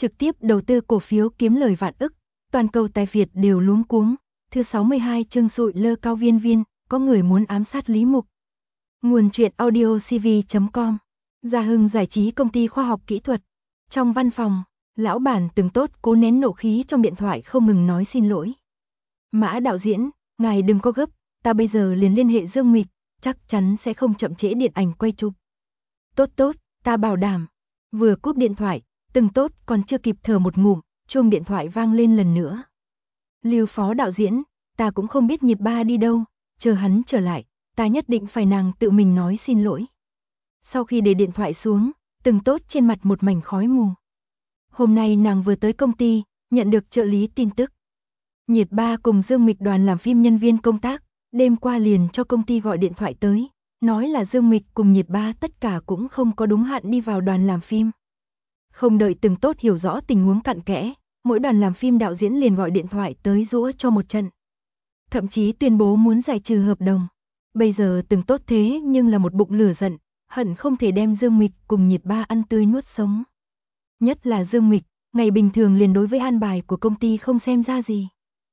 trực tiếp đầu tư cổ phiếu kiếm lời vạn ức, toàn cầu tài Việt đều luống cuống. Thứ 62 chương sụi lơ cao viên viên, có người muốn ám sát Lý Mục. Nguồn truyện audio cv.com. Gia Hưng giải trí công ty khoa học kỹ thuật. Trong văn phòng, lão bản Từng Tốt cố nén nộ khí trong điện thoại không ngừng nói xin lỗi. Mã đạo diễn, ngài đừng có gấp, ta bây giờ liền liên hệ Dương Mịch, chắc chắn sẽ không chậm trễ điện ảnh quay chụp. Tốt tốt, ta bảo đảm. Vừa cúp điện thoại, Từng Tốt còn chưa kịp thở một ngụm, chuông điện thoại vang lên lần nữa. Lưu phó đạo diễn, ta cũng không biết Nhiệt Ba đi đâu, chờ hắn trở lại, ta nhất định phải nàng tự mình nói xin lỗi. Sau khi để điện thoại xuống, Từng Tốt trên mặt một mảnh khói mù. Hôm nay nàng vừa tới công ty, nhận được trợ lý tin tức. Nhiệt Ba cùng Dương Mịch đoàn làm phim nhân viên công tác, đêm qua liền cho công ty gọi điện thoại tới, nói là Dương Mịch cùng Nhiệt Ba tất cả cũng không có đúng hạn đi vào đoàn làm phim. Không đợi Từng Tốt hiểu rõ tình huống cặn kẽ, mỗi đoàn làm phim đạo diễn liền gọi điện thoại tới giũa cho một trận. Thậm chí tuyên bố muốn giải trừ hợp đồng. Bây giờ Từng Tốt thế nhưng là một bụng lửa giận, hận không thể đem Dương Mịch cùng Nhiệt Ba ăn tươi nuốt sống. Nhất là Dương Mịch, ngày bình thường liền đối với an bài của công ty không xem ra gì.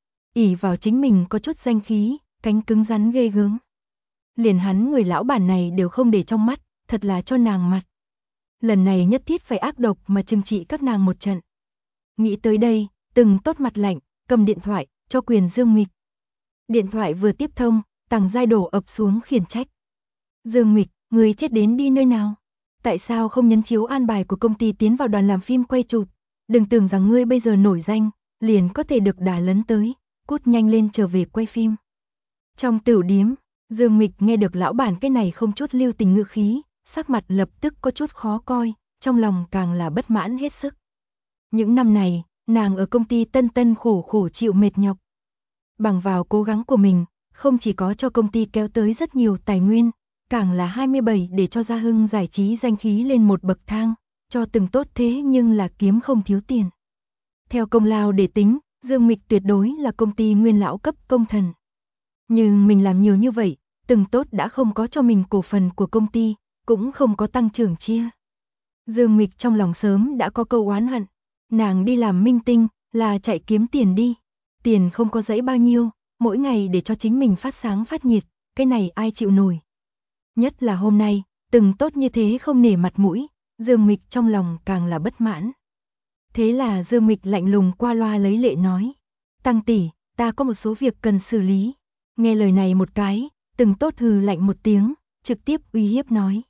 Ỷ vào chính mình có chút danh khí, cánh cứng rắn ghê gớm. Liền hắn người lão bản này đều không để trong mắt, thật là cho nàng mặt. Lần này nhất thiết phải ác độc mà trừng trị các nàng một trận. Nghĩ tới đây, Từng Tốt mặt lạnh, cầm điện thoại, cho quyền Dương Mịch. Điện thoại vừa tiếp thông, Tằng Giai đổ ập xuống khiển trách. Dương Mịch, người chết đến đi nơi nào? Tại sao không nhấn chiếu an bài của công ty tiến vào đoàn làm phim quay chụp? Đừng tưởng rằng ngươi bây giờ nổi danh, liền có thể được đả lấn tới, cút nhanh lên trở về quay phim. Trong tửu điếm, Dương Mịch nghe được lão bản cái này không chút lưu tình ngữ khí, sắc mặt lập tức có chút khó coi, trong lòng càng là bất mãn hết sức. Những năm này, nàng ở công ty tân tân khổ khổ chịu mệt nhọc. Bằng vào cố gắng của mình, không chỉ có cho công ty kéo tới rất nhiều tài nguyên, càng là 27 để cho Gia Hưng giải trí danh khí lên một bậc thang, cho Từng Tốt thế nhưng là kiếm không thiếu tiền. Theo công lao để tính, Dương Mịch tuyệt đối là công ty nguyên lão cấp công thần. Nhưng mình làm nhiều như vậy, Từng Tốt đã không có cho mình cổ phần của công ty, cũng không có tăng trưởng chia. Dương Mịch trong lòng sớm đã có câu oán hận, nàng đi làm minh tinh là chạy kiếm tiền đi, tiền không có dãy bao nhiêu, mỗi ngày để cho chính mình phát sáng phát nhiệt, cái này ai chịu nổi. Nhất là hôm nay, Từng Tốt như thế không nể mặt mũi, Dương Mịch trong lòng càng là bất mãn. Thế là Dương Mịch lạnh lùng qua loa lấy lệ nói, Tăng tỷ, ta có một số việc cần xử lý. Nghe lời này một cái, Từng Tốt hừ lạnh một tiếng, trực tiếp uy hiếp nói.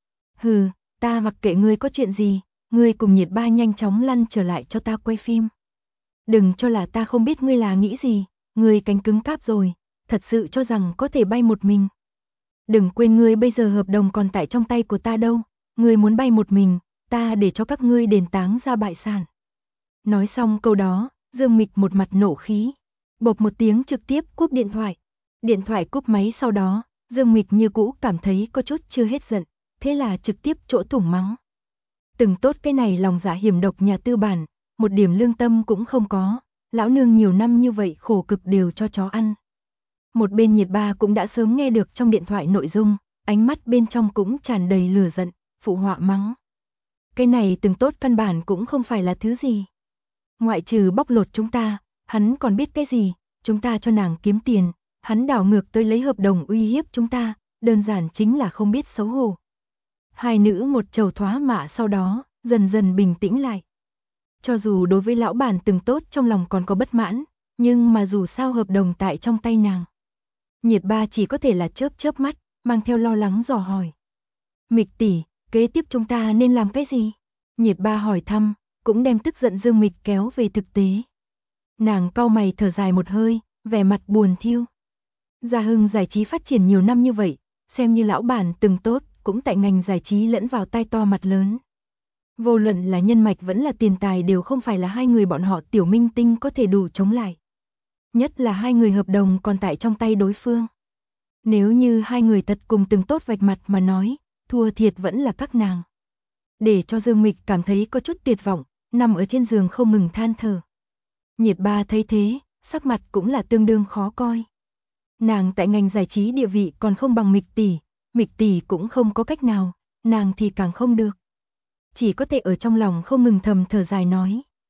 Hừ, ta mặc kệ ngươi có chuyện gì, ngươi cùng Nhiệt Ba nhanh chóng lăn trở lại cho ta quay phim. Đừng cho là ta không biết ngươi là nghĩ gì, ngươi cánh cứng cáp rồi, thật sự cho rằng có thể bay một mình. Đừng quên ngươi bây giờ hợp đồng còn tại trong tay của ta đâu, ngươi muốn bay một mình, ta để cho các ngươi đền táng ra bại sản. Nói xong câu đó, Dương Mịch một mặt nổ khí, bộp một tiếng trực tiếp cúp điện thoại. Điện thoại cúp máy sau đó, Dương Mịch như cũ cảm thấy có chút chưa hết giận, thế là trực tiếp chỗ thủng mắng. Từng Tốt cái này lòng dạ hiểm độc nhà tư bản, một điểm lương tâm cũng không có, lão nương nhiều năm như vậy khổ cực đều cho chó ăn. Một bên Nhiệt Ba cũng đã sớm nghe được trong điện thoại nội dung, ánh mắt bên trong cũng tràn đầy lửa giận, phụ họa mắng. Cái này Từng Tốt căn bản cũng không phải là thứ gì. Ngoại trừ bóc lột chúng ta, hắn còn biết cái gì, chúng ta cho nàng kiếm tiền, hắn đảo ngược tới lấy hợp đồng uy hiếp chúng ta, đơn giản chính là không biết xấu hổ. Hai nữ một trầu thoá mạ sau đó, dần dần bình tĩnh lại. Cho dù đối với lão bản Từng Tốt trong lòng còn có bất mãn, nhưng mà dù sao hợp đồng tại trong tay nàng. Nhiệt Ba chỉ có thể là chớp chớp mắt, mang theo lo lắng dò hỏi. Mịch tỷ, kế tiếp chúng ta nên làm cái gì? Nhiệt Ba hỏi thăm, cũng đem tức giận Dương Mịch kéo về thực tế. Nàng cau mày thở dài một hơi, vẻ mặt buồn thiu. Gia Hưng giải trí phát triển nhiều năm như vậy, xem như lão bản Từng Tốt, cũng tại ngành giải trí lẫn vào tai to mặt lớn. Vô luận là nhân mạch vẫn là tiền tài đều không phải là hai người bọn họ tiểu minh tinh có thể đủ chống lại. Nhất là hai người hợp đồng còn tại trong tay đối phương. Nếu như hai người thật cùng Từng Tốt vạch mặt mà nói, thua thiệt vẫn là các nàng. Để cho Dương Mịch cảm thấy có chút tuyệt vọng, nằm ở trên giường không ngừng than thở. Nhiệt Ba thấy thế, sắc mặt cũng là tương đương khó coi. Nàng tại ngành giải trí địa vị còn không bằng Mịch tỷ cũng không có cách nào, nàng thì càng không được. Chỉ có thể ở trong lòng không ngừng thầm thở dài nói,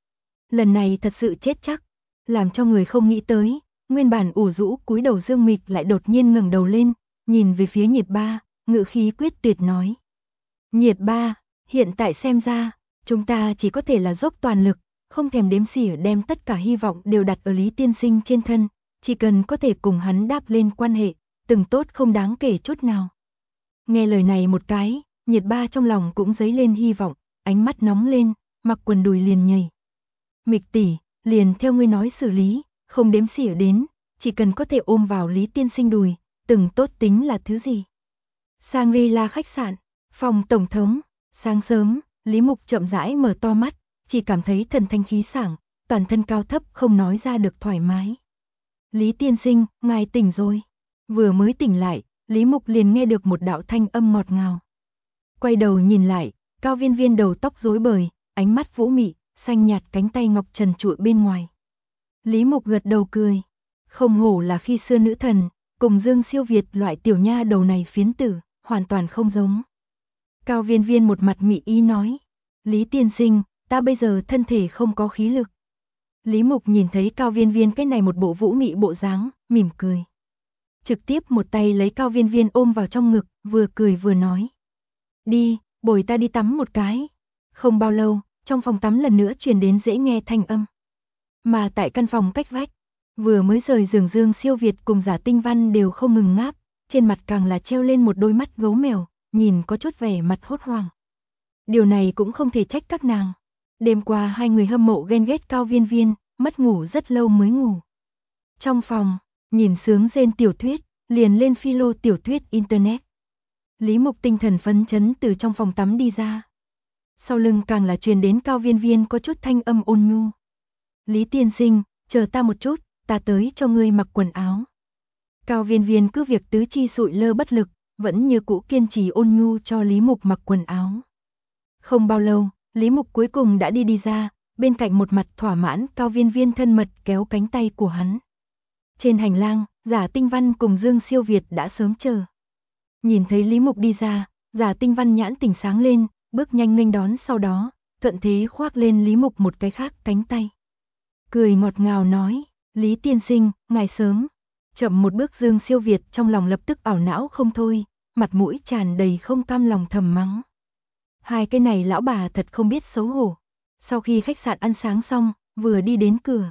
Lần này thật sự chết chắc, làm cho người không nghĩ tới, nguyên bản ủ rũ cúi đầu Dương Mịch lại đột nhiên ngẩng đầu lên, nhìn về phía Nhiệt Ba, ngữ khí quyết tuyệt nói. Nhiệt Ba, hiện tại xem ra, chúng ta chỉ có thể là dốc toàn lực, không thèm đếm xỉa đem tất cả hy vọng đều đặt ở Lý Tiên Sinh trên thân, chỉ cần có thể cùng hắn đáp lên quan hệ, từng tốt không đáng kể chút nào. Nghe lời này một cái, Nhiệt Ba trong lòng cũng dấy lên hy vọng, ánh mắt nóng lên, mặc quần đùi liền nhảy. Mịch tỷ, liền theo ngươi nói xử lý, không đếm xỉa đến, chỉ cần có thể ôm vào Lý Tiên Sinh đùi, từng tốt tính là thứ gì. Shangri-La khách sạn, phòng tổng thống, sáng sớm, Lý Mục chậm rãi mở to mắt, chỉ cảm thấy thần thanh khí sảng, toàn thân cao thấp không nói ra được thoải mái. Lý Tiên Sinh, ngài tỉnh rồi. Vừa mới tỉnh lại, Lý Mục liền nghe được một đạo thanh âm ngọt ngào. Quay đầu nhìn lại, Cao Viên Viên đầu tóc rối bời, ánh mắt vũ mị, xanh nhạt cánh tay ngọc trần trụi bên ngoài. Lý Mục gật đầu cười. Không hổ là khi xưa nữ thần, cùng Dương Siêu Việt loại tiểu nha đầu này phiến tử, hoàn toàn không giống. Cao Viên Viên một mặt mị ý nói. Lý Tiên Sinh, ta bây giờ thân thể không có khí lực. Lý Mục nhìn thấy Cao Viên Viên cái này một bộ vũ mị bộ dáng, mỉm cười. Trực tiếp một tay lấy Cao Viên Viên ôm vào trong ngực, vừa cười vừa nói. Đi, bồi ta đi tắm một cái. Không bao lâu, trong phòng tắm lần nữa truyền đến dễ nghe thanh âm. Mà tại căn phòng cách vách, vừa mới rời giường Dương Siêu Việt cùng Giả Tinh Văn đều không ngừng ngáp, trên mặt càng là treo lên một đôi mắt gấu mèo, nhìn có chút vẻ mặt hốt hoảng. Điều này cũng không thể trách các nàng. Đêm qua hai người hâm mộ ghen ghét Cao Viên Viên, mất ngủ rất lâu mới ngủ. Trong phòng, nhìn sướng rên tiểu thuyết, liền lên philo tiểu thuyết internet. Lý Mục tinh thần phấn chấn từ trong phòng tắm đi ra. Sau lưng càng là truyền đến Cao Viên Viên có chút thanh âm ôn nhu. Lý Tiên Sinh, chờ ta một chút, ta tới cho ngươi mặc quần áo. Cao Viên Viên cứ việc tứ chi sụi lơ bất lực, vẫn như cũ kiên trì ôn nhu cho Lý Mục mặc quần áo. Không bao lâu, Lý Mục cuối cùng đã đi ra, bên cạnh một mặt thỏa mãn Cao Viên Viên thân mật kéo cánh tay của hắn. Trên hành lang, Giả Tinh Văn cùng Dương Siêu Việt đã sớm chờ. Nhìn thấy Lý Mục đi ra, Giả Tinh Văn nhãn tỉnh sáng lên, bước nhanh nghênh đón sau đó, thuận thế khoác lên Lý Mục một cái khác cánh tay. Cười ngọt ngào nói, Lý Tiên Sinh, ngài sớm. Chậm một bước Dương Siêu Việt trong lòng lập tức ảo não không thôi, mặt mũi tràn đầy không cam lòng thầm mắng. Hai cái này lão bà thật không biết xấu hổ. Sau khi khách sạn ăn sáng xong, vừa đi đến cửa,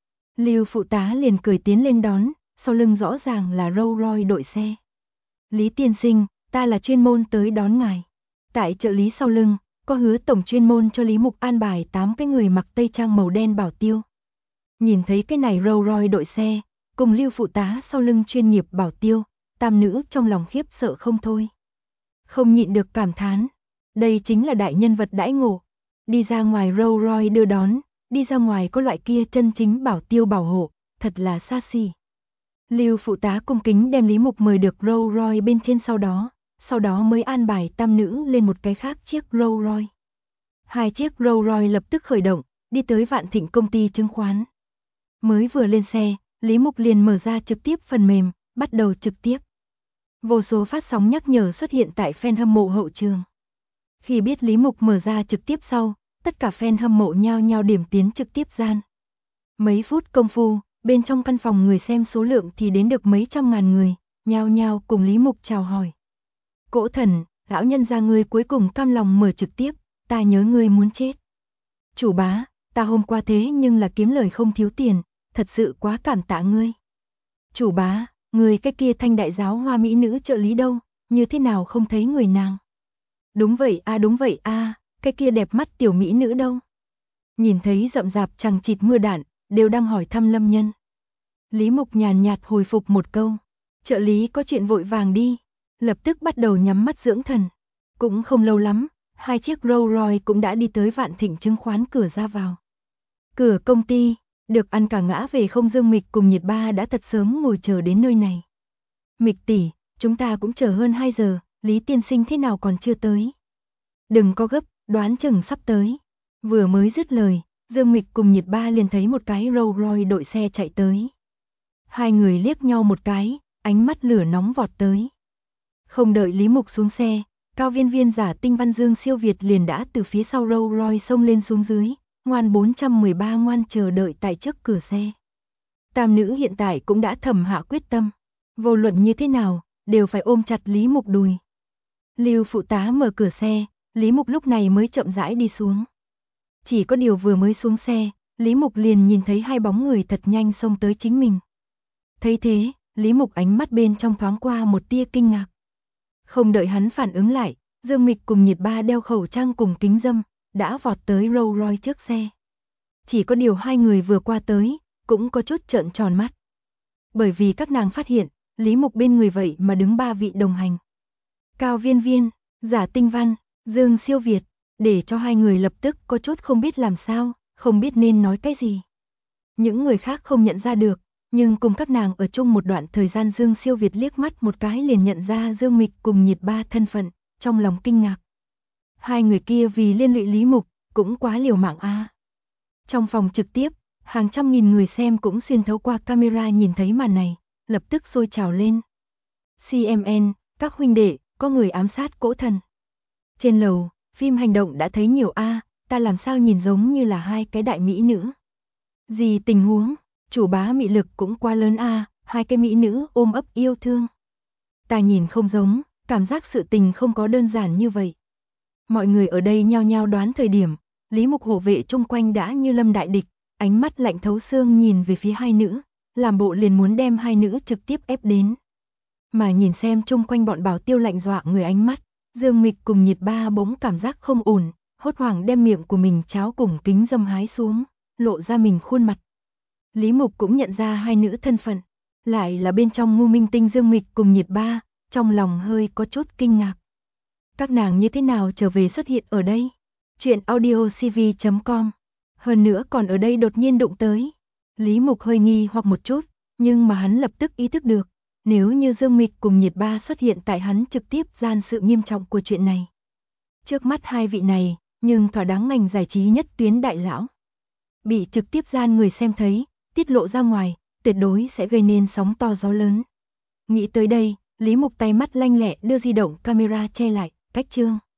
Lưu phụ tá liền cười tiến lên đón, sau lưng rõ ràng là Rolls Royce đội xe. Lý Tiên Sinh, ta là chuyên môn tới đón ngài. Tại trợ lý sau lưng, có Hứa tổng chuyên môn cho Lý Mục an bài 8 cái người mặc tây trang màu đen bảo tiêu. Nhìn thấy cái này Rolls Royce đội xe, cùng Lưu phụ tá sau lưng chuyên nghiệp bảo tiêu, tam nữ trong lòng khiếp sợ không thôi. Không nhịn được cảm thán, đây chính là đại nhân vật đãi ngộ. Đi ra ngoài Rolls Royce đưa đón, đi ra ngoài có loại kia chân chính bảo tiêu bảo hộ, thật là xa xỉ. Lưu phụ tá cung kính đem Lý Mục mời được Rolls Royce bên trên sau đó mới an bài tam nữ lên một cái khác chiếc Rolls Royce. Hai chiếc Rolls Royce lập tức khởi động, đi tới Vạn Thịnh công ty chứng khoán. Mới vừa lên xe, Lý Mục liền mở ra trực tiếp phần mềm, bắt đầu trực tiếp. Vô số phát sóng nhắc nhở xuất hiện tại fan hâm mộ hậu trường. Khi biết Lý Mục mở ra trực tiếp sau, tất cả fan hâm mộ nhao nhao điểm tiến trực tiếp gian. Mấy phút công phu, bên trong căn phòng người xem số lượng thì đến được mấy trăm ngàn người, nhao nhao cùng Lý Mục chào hỏi. Cỗ thần, lão nhân gia ngươi cuối cùng cam lòng mở trực tiếp, ta nhớ ngươi muốn chết. Chủ bá, ta hôm qua thế nhưng là kiếm lời không thiếu tiền, thật sự quá cảm tạ ngươi. Chủ bá, người cái kia Thanh đại giáo hoa mỹ nữ trợ lý đâu, như thế nào không thấy người nàng. Đúng vậy a, cái kia đẹp mắt tiểu mỹ nữ đâu. Nhìn thấy rậm rạp chằng chịt mưa đạn, đều đang hỏi thăm Lâm Nhân. Lý Mục nhàn nhạt hồi phục một câu, trợ lý có chuyện vội vàng đi, lập tức bắt đầu nhắm mắt dưỡng thần. Cũng không lâu lắm, hai chiếc Rolls Royce cũng đã đi tới Vạn Thịnh chứng khoán cửa ra vào. Cửa công ty, được ăn cả ngã về không Dương Mịch cùng Nhiệt Ba đã thật sớm ngồi chờ đến nơi này. Mịch tỷ, chúng ta cũng chờ hơn 2 giờ, Lý Tiên Sinh thế nào còn chưa tới? Đừng có gấp, đoán chừng sắp tới. Vừa mới dứt lời, Dương Mịch cùng Nhiệt Ba liền thấy một cái Rolls Royce đội xe chạy tới. Hai người liếc nhau một cái, ánh mắt lửa nóng vọt tới. Không đợi Lý Mục xuống xe, Cao Viên Viên Giả Tinh Văn Dương Siêu Việt liền đã từ phía sau Rolls Royce xông lên xuống dưới, Ngoan 413 ngoan chờ đợi tại trước cửa xe. Tam nữ hiện tại cũng đã thầm hạ quyết tâm, vô luận như thế nào, đều phải ôm chặt Lý Mục đùi. Lưu phụ tá mở cửa xe, Lý Mục lúc này mới chậm rãi đi xuống. Chỉ có điều vừa mới xuống xe, Lý Mục liền nhìn thấy hai bóng người thật nhanh xông tới chính mình. Thấy thế, Lý Mục ánh mắt bên trong thoáng qua một tia kinh ngạc. Không đợi hắn phản ứng lại, Dương Mịch cùng Nhiệt Ba đeo khẩu trang cùng kính râm, đã vọt tới Rolls Royce trước xe. Chỉ có điều hai người vừa qua tới, cũng có chút trợn tròn mắt. Bởi vì các nàng phát hiện, Lý Mục bên người vậy mà đứng ba vị đồng hành. Cao Viên Viên, Giả Tinh Văn, Dương Siêu Việt, để cho hai người lập tức có chút không biết làm sao, không biết nên nói cái gì. Những người khác không nhận ra được, nhưng cùng các nàng ở chung một đoạn thời gian Dương Siêu Việt liếc mắt một cái liền nhận ra Dương Mịch cùng Nhiệt Ba thân phận, trong lòng kinh ngạc. Hai người kia vì liên lụy Lý Mục, cũng quá liều mạng a. Trong phòng trực tiếp, hàng trăm nghìn người xem cũng xuyên thấu qua camera nhìn thấy màn này, lập tức sôi trào lên. CMN, các huynh đệ, có người ám sát Cỗ Thần. Trên lầu, phim hành động đã thấy nhiều a, ta làm sao nhìn giống như là hai cái đại mỹ nữ. Gì tình huống, chủ bá mị lực cũng quá lớn a, hai cái mỹ nữ ôm ấp yêu thương. Ta nhìn không giống, cảm giác sự tình không có đơn giản như vậy. Mọi người ở đây nhao nhao đoán thời điểm, Lý Mục hộ vệ chung quanh đã như lâm đại địch, ánh mắt lạnh thấu xương nhìn về phía hai nữ, làm bộ liền muốn đem hai nữ trực tiếp ép đến. Mà nhìn xem chung quanh bọn bảo tiêu lạnh dọa người ánh mắt, Dương Mịch cùng Nhiệt Ba bỗng cảm giác không ổn, hốt hoảng đem miệng của mình cháo cùng kính râm hái xuống, lộ ra mình khuôn mặt. Lý Mục cũng nhận ra hai nữ thân phận, lại là bên trong ngu minh tinh Dương Mịch cùng Nhiệt Ba, trong lòng hơi có chút kinh ngạc. Các nàng như thế nào trở về xuất hiện ở đây? Chuyện audiocv.com. Hơn nữa còn ở đây đột nhiên đụng tới. Lý Mục hơi nghi hoặc một chút, nhưng mà hắn lập tức ý thức được, nếu như Dương Mịch cùng Nhiệt Ba xuất hiện tại hắn trực tiếp gian sự nghiêm trọng của chuyện này. Trước mắt hai vị này, nhưng thỏa đáng ngành giải trí nhất tuyến đại lão. Bị trực tiếp gian người xem thấy, tiết lộ ra ngoài, tuyệt đối sẽ gây nên sóng to gió lớn. Nghĩ tới đây, Lý Mục tay mắt lanh lẹ đưa di động camera che lại, cách chương.